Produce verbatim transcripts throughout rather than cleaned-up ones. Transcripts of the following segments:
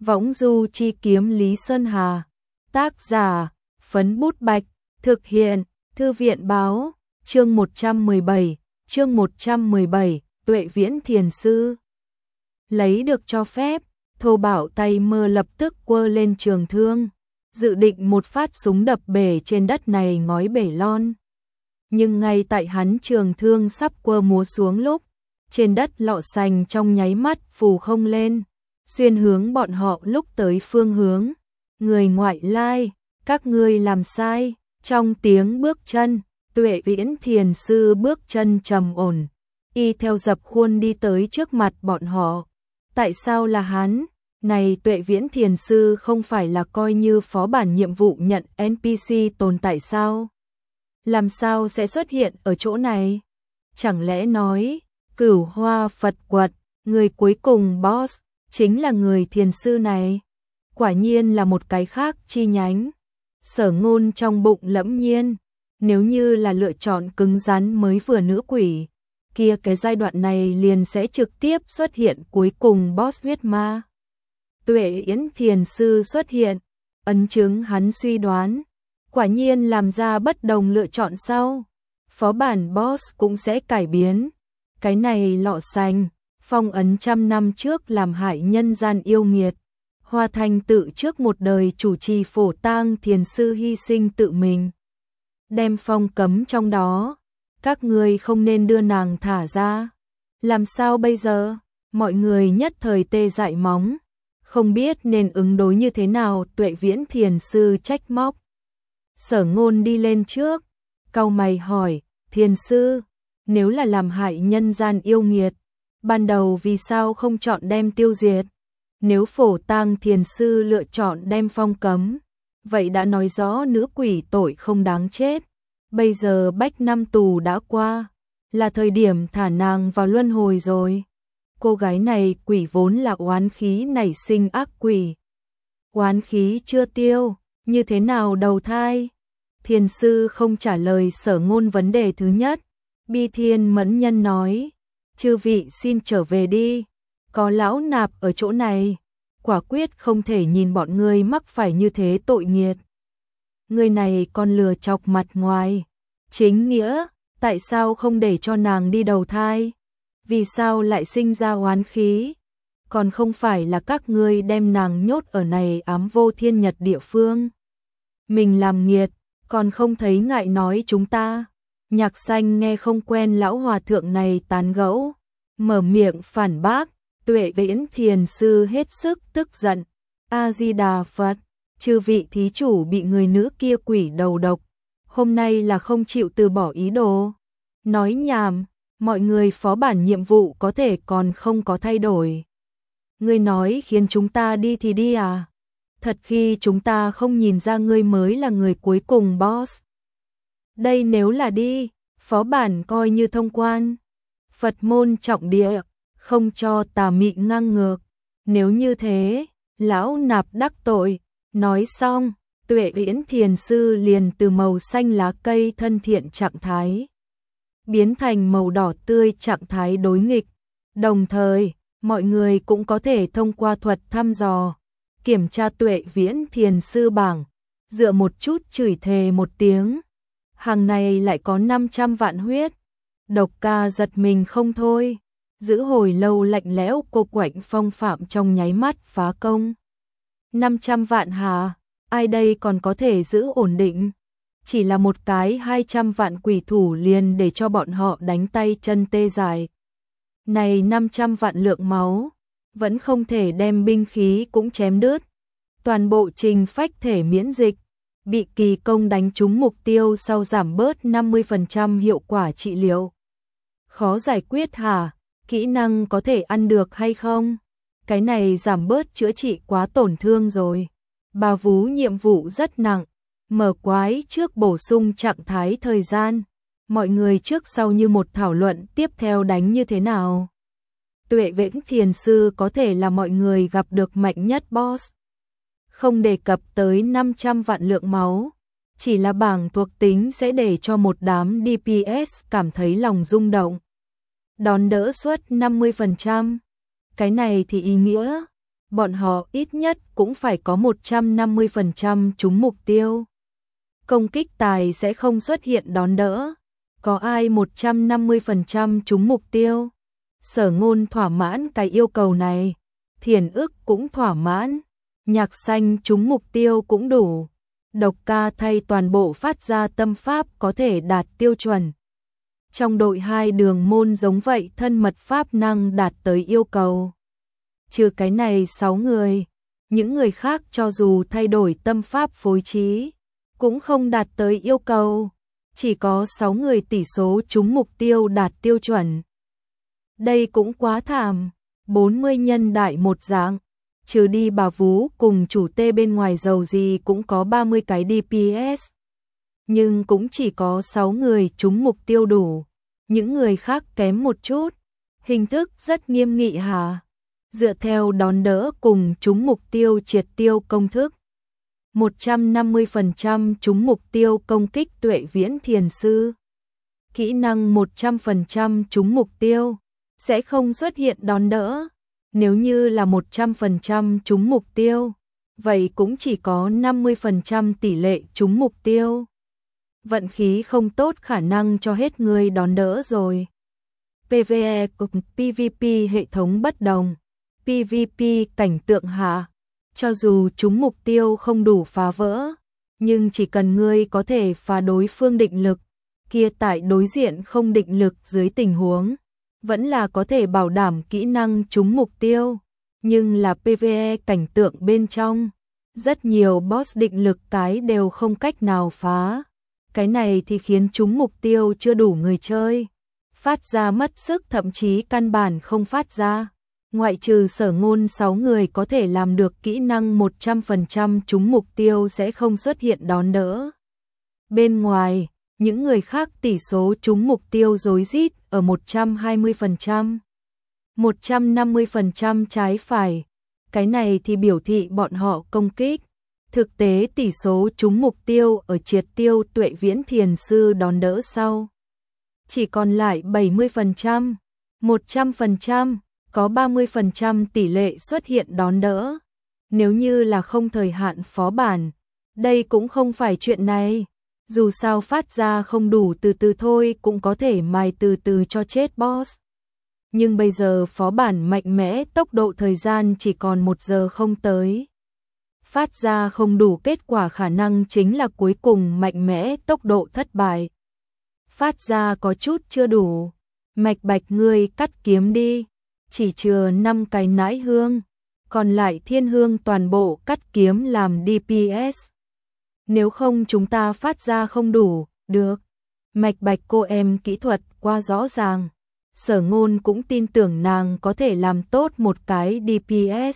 Võng du chi kiếm Lý Sơn Hà. Tác giả, Phấn Bút Bạch. Thực hiện, Thư viện báo. Chương một trăm mười bảy, chương một trăm mười bảy, Tuệ Viễn Thiền Sư. Lấy được cho phép, Thô Bảo tay mơ lập tức quơ lên trường thương, dự định một phát súng đập bể trên đất này ngói bể lon. Nhưng ngay tại hắn trường thương sắp quơ múa xuống lúc, trên đất lọ sành trong nháy mắt phù không lên, xuyên hướng bọn họ lúc tới phương hướng. Người ngoại lai, các ngươi làm sai. Trong tiếng bước chân, Tuệ Viễn Thiền Sư bước chân trầm ổn, y theo dập khuôn đi tới trước mặt bọn họ. Tại sao là hắn? Này Tuệ Viễn Thiền Sư không phải là coi như phó bản nhiệm vụ nhận en pê xê tồn tại sao? Làm sao sẽ xuất hiện ở chỗ này? Chẳng lẽ nói, Cửu Hoa Phật Quật, người cuối cùng boss, chính là người thiền sư này? Quả nhiên là một cái khác chi nhánh. Sở Ngôn trong bụng lẫm nhiên, nếu như là lựa chọn cứng rắn mới vừa nữ quỷ, kia cái giai đoạn này liền sẽ trực tiếp xuất hiện cuối cùng boss huyết ma. Tuệ Yến Thiền Sư xuất hiện, ấn chứng hắn suy đoán, quả nhiên làm ra bất đồng lựa chọn sau. Phó bản boss cũng sẽ cải biến. Cái này lọ xanh, phong ấn trăm năm trước làm hại nhân gian yêu nghiệt. Hoa Thanh tự trước một đời chủ trì phổ tang thiền sư hy sinh tự mình, đem phong cấm trong đó, các ngươi không nên đưa nàng thả ra. Làm sao bây giờ? Mọi người nhất thời tê dại móng, không biết nên ứng đối như thế nào. Tuệ Viễn Thiền Sư trách móc. Sở Ngôn đi lên trước, cau mày hỏi, Thiền Sư, nếu là làm hại nhân gian yêu nghiệt, ban đầu vì sao không chọn đem tiêu diệt? Nếu phổ tang thiền sư lựa chọn đem phong cấm, vậy đã nói rõ nữ quỷ tội không đáng chết. Bây giờ bách năm tù đã qua, là thời điểm thả nàng vào luân hồi rồi. Cô gái này quỷ vốn là oán khí nảy sinh ác quỷ. Oán khí chưa tiêu, như thế nào đầu thai? Thiền sư không trả lời Sở Ngôn vấn đề thứ nhất. Bi Thiên Mẫn Nhân nói, chư vị xin trở về đi. Có lão nạp ở chỗ này, quả quyết không thể nhìn bọn ngươi mắc phải như thế tội nghiệt. Người này còn lừa chọc mặt ngoài. Chính nghĩa, tại sao không để cho nàng đi đầu thai? Vì sao lại sinh ra oán khí? Còn không phải là các ngươi đem nàng nhốt ở này ám vô thiên nhật địa phương. Mình làm nghiệt, còn không thấy ngại nói chúng ta. Nhạc Xanh nghe không quen lão hòa thượng này tán gẫu, mở miệng phản bác. Tuệ Viễn Thiền Sư hết sức tức giận. A Di Đà Phật, chư vị thí chủ bị người nữ kia quỷ đầu độc, hôm nay là không chịu từ bỏ ý đồ. Nói nhảm, mọi người phó bản nhiệm vụ có thể còn không có thay đổi. Ngươi nói khiến chúng ta đi thì đi à? Thật khi chúng ta không nhìn ra ngươi mới là người cuối cùng boss. Đây nếu là đi, phó bản coi như thông quan. Phật môn trọng địa, không cho tà mị ngang ngược. Nếu như thế, lão nạp đắc tội. Nói xong, Tuệ Viễn Thiền Sư liền từ màu xanh lá cây thân thiện trạng thái biến thành màu đỏ tươi trạng thái đối nghịch. Đồng thời, mọi người cũng có thể thông qua thuật thăm dò, kiểm tra Tuệ Viễn Thiền Sư bảng, dựa một chút chửi thề một tiếng. Hàng này lại có năm trăm vạn huyết. Độc Ca giật mình không thôi. Giữ hồi lâu lạnh lẽo cô quạnh phong phạm trong nháy mắt phá công. năm trăm vạn hà, ai đây còn có thể giữ ổn định? Chỉ là một cái hai trăm vạn quỷ thủ liền để cho bọn họ đánh tay chân tê dại. Này năm trăm vạn lượng máu, vẫn không thể đem binh khí cũng chém đứt. Toàn bộ trình phách thể miễn dịch, bị kỳ công đánh trúng mục tiêu sau giảm bớt năm mươi phần trăm hiệu quả trị liệu. Khó giải quyết hả? Kỹ năng có thể ăn được hay không? Cái này giảm bớt chữa trị quá tổn thương rồi. Bà vú nhiệm vụ rất nặng. Mở quái trước bổ sung trạng thái thời gian. Mọi người trước sau như một thảo luận tiếp theo đánh như thế nào. Tuệ Viễn Thiền Sư có thể là mọi người gặp được mạnh nhất boss. Không đề cập tới năm trăm vạn lượng máu. Chỉ là bảng thuộc tính sẽ để cho một đám đê pê ét cảm thấy lòng rung động. Đón đỡ suất năm mươi phần trăm. Cái này thì ý nghĩa bọn họ ít nhất cũng phải có một trăm năm mươi phần trăm trúng mục tiêu. Công kích tài sẽ không xuất hiện đón đỡ. Có ai một trăm năm mươi phần trăm trúng mục tiêu? Sở Ngôn thỏa mãn cái yêu cầu này, Thiền Ức cũng thỏa mãn, Nhạc Xanh trúng mục tiêu cũng đủ. Độc Ca thay toàn bộ phát ra tâm pháp có thể đạt tiêu chuẩn. Trong đội hai đường môn giống vậy thân mật pháp năng đạt tới yêu cầu. Trừ cái này sáu người, những người khác cho dù thay đổi tâm pháp phối trí, cũng không đạt tới yêu cầu. Chỉ có sáu người tỷ số trúng mục tiêu đạt tiêu chuẩn. Đây cũng quá thảm, bốn mươi nhân đại một dạng, trừ đi bà vú cùng chủ tê bên ngoài giàu gì cũng có ba mươi cái đê pê ét. Nhưng cũng chỉ có sáu người trúng mục tiêu đủ, những người khác kém một chút, hình thức rất nghiêm nghị hả? Dựa theo đón đỡ cùng trúng mục tiêu triệt tiêu công thức. một trăm năm mươi phần trăm trúng mục tiêu công kích Tuệ Viễn Thiền Sư. Kỹ năng một trăm phần trăm trúng mục tiêu, sẽ không xuất hiện đón đỡ. Nếu như là một trăm phần trăm trúng mục tiêu, vậy cũng chỉ có năm mươi phần trăm tỷ lệ trúng mục tiêu. Vận khí không tốt khả năng cho hết người đón đỡ rồi. pê vê e cùng pê vê pê hệ thống bất đồng. pê vê pê cảnh tượng hạ, cho dù trúng mục tiêu không đủ phá vỡ, nhưng chỉ cần ngươi có thể phá đối phương định lực, kia tại đối diện không định lực dưới tình huống, vẫn là có thể bảo đảm kỹ năng trúng mục tiêu. Nhưng là pê vê e cảnh tượng bên trong, rất nhiều boss định lực cái đều không cách nào phá. Cái này thì khiến trúng mục tiêu chưa đủ người chơi, phát ra mất sức, thậm chí căn bản không phát ra. Ngoại trừ Sở Ngôn sáu người có thể làm được kỹ năng một trăm phần trăm trúng mục tiêu sẽ không xuất hiện đón đỡ. Bên ngoài, những người khác tỷ số trúng mục tiêu rối rít ở một trăm hai mươi phần trăm, một trăm năm mươi phần trăm trái phải. Cái này thì biểu thị bọn họ công kích. Thực tế tỷ số trúng mục tiêu ở triệt tiêu Tuệ Viễn Thiền Sư đón đỡ sau. Chỉ còn lại bảy mươi phần trăm, một trăm phần trăm, có ba mươi phần trăm tỷ lệ xuất hiện đón đỡ. Nếu như là không thời hạn phó bản, đây cũng không phải chuyện này. Dù sao phát ra không đủ từ từ thôi cũng có thể mài từ từ cho chết boss. Nhưng bây giờ phó bản mạnh mẽ, tốc độ thời gian chỉ còn một giờ không tới. Phát ra không đủ, kết quả khả năng chính là cuối cùng mạnh mẽ, tốc độ thất bại. Phát ra có chút chưa đủ. Mạch Bạch ngươi cắt kiếm đi. Chỉ chừa năm cái nãi hương, còn lại thiên hương toàn bộ cắt kiếm làm đê pê ét. Nếu không chúng ta phát ra không đủ, được. Mạch Bạch cô em kỹ thuật quá rõ ràng. Sở Ngôn cũng tin tưởng nàng có thể làm tốt một cái đê pê ét.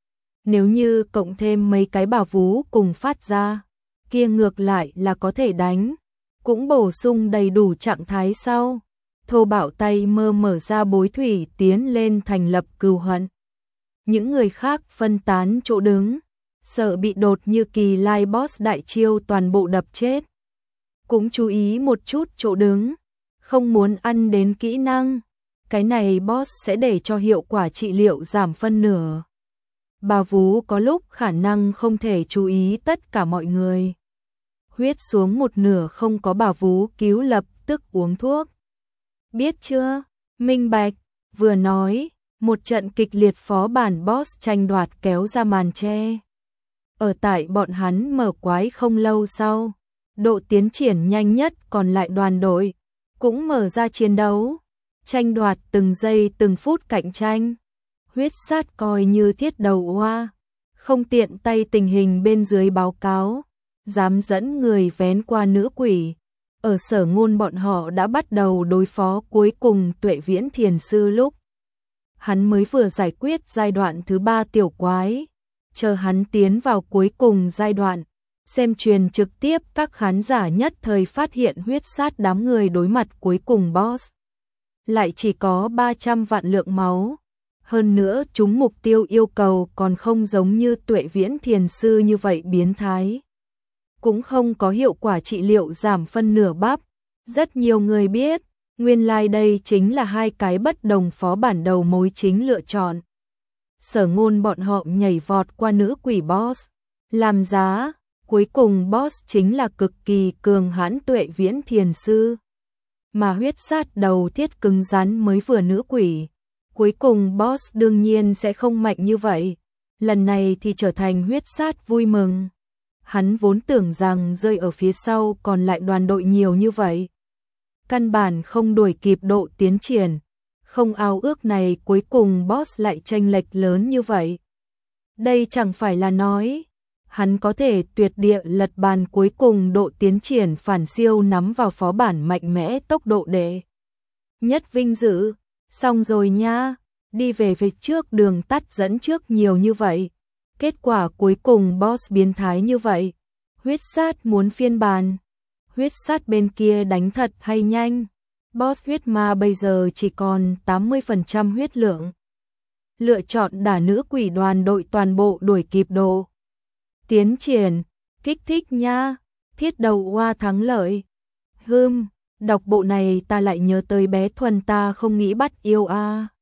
Nếu như cộng thêm mấy cái bảo vú cùng phát ra, kia ngược lại là có thể đánh. Cũng bổ sung đầy đủ trạng thái sau. Thô Bạo tay mơ mở ra bối thủy tiến lên thành lập cừu hận. Những người khác phân tán chỗ đứng, sợ bị đột như Kỳ Lai boss đại chiêu toàn bộ đập chết. Cũng chú ý một chút chỗ đứng, không muốn ăn đến kỹ năng. Cái này boss sẽ để cho hiệu quả trị liệu giảm phân nửa. Bà vú có lúc khả năng không thể chú ý tất cả mọi người. Huyết xuống một nửa không có bà vú cứu lập tức uống thuốc. Biết chưa? Minh bạch. Vừa nói, một trận kịch liệt phó bản boss tranh đoạt kéo ra màn che. Ở tại bọn hắn mở quái không lâu sau, độ tiến triển nhanh nhất còn lại đoàn đội, cũng mở ra chiến đấu. Tranh đoạt từng giây từng phút cạnh tranh. Huyết sát coi như thiết đầu hoa, không tiện tay tình hình bên dưới báo cáo, dám dẫn người vén qua nữ quỷ. Ở Sở Ngôn bọn họ đã bắt đầu đối phó cuối cùng Tuệ Viễn Thiền Sư lúc hắn mới vừa giải quyết giai đoạn thứ ba tiểu quái, chờ hắn tiến vào cuối cùng giai đoạn, xem truyền trực tiếp các khán giả nhất thời phát hiện huyết sát đám người đối mặt cuối cùng boss lại chỉ có ba trăm vạn lượng máu. Hơn nữa chúng mục tiêu yêu cầu còn không giống như Tuệ Viễn Thiền Sư như vậy biến thái. Cũng không có hiệu quả trị liệu giảm phân nửa bắp. Rất nhiều người biết, nguyên lai like đây chính là hai cái bất đồng phó bản đầu mối chính lựa chọn. Sở Ngôn bọn họ nhảy vọt qua nữ quỷ boss, làm giá, cuối cùng boss chính là cực kỳ cường hãn Tuệ Viễn Thiền Sư. Mà huyết sát đầu thiết cứng rắn mới vừa nữ quỷ. Cuối cùng boss đương nhiên sẽ không mạnh như vậy. Lần này thì trở thành huyết sát vui mừng. Hắn vốn tưởng rằng rơi ở phía sau còn lại đoàn đội nhiều như vậy. Căn bản không đuổi kịp độ tiến triển. Không ao ước này cuối cùng boss lại chênh lệch lớn như vậy. Đây chẳng phải là nói hắn có thể tuyệt địa lật bàn, cuối cùng độ tiến triển phản siêu nắm vào phó bản mạnh mẽ tốc độ đệ nhất vinh dự. Xong rồi nha, đi về phía trước đường tắt dẫn trước nhiều như vậy. Kết quả cuối cùng boss biến thái như vậy. Huyết sát muốn phiên bản. Huyết sát bên kia đánh thật hay nhanh. Boss huyết ma bây giờ chỉ còn tám mươi phần trăm huyết lượng. Lựa chọn đả nữ quỷ đoàn đội toàn bộ đuổi kịp độ tiến triển, kích thích nha, thiết đầu hoa thắng lợi. Hừm, đọc bộ này ta lại nhớ tới bé Thuần ta không nghĩ bắt yêu a. À.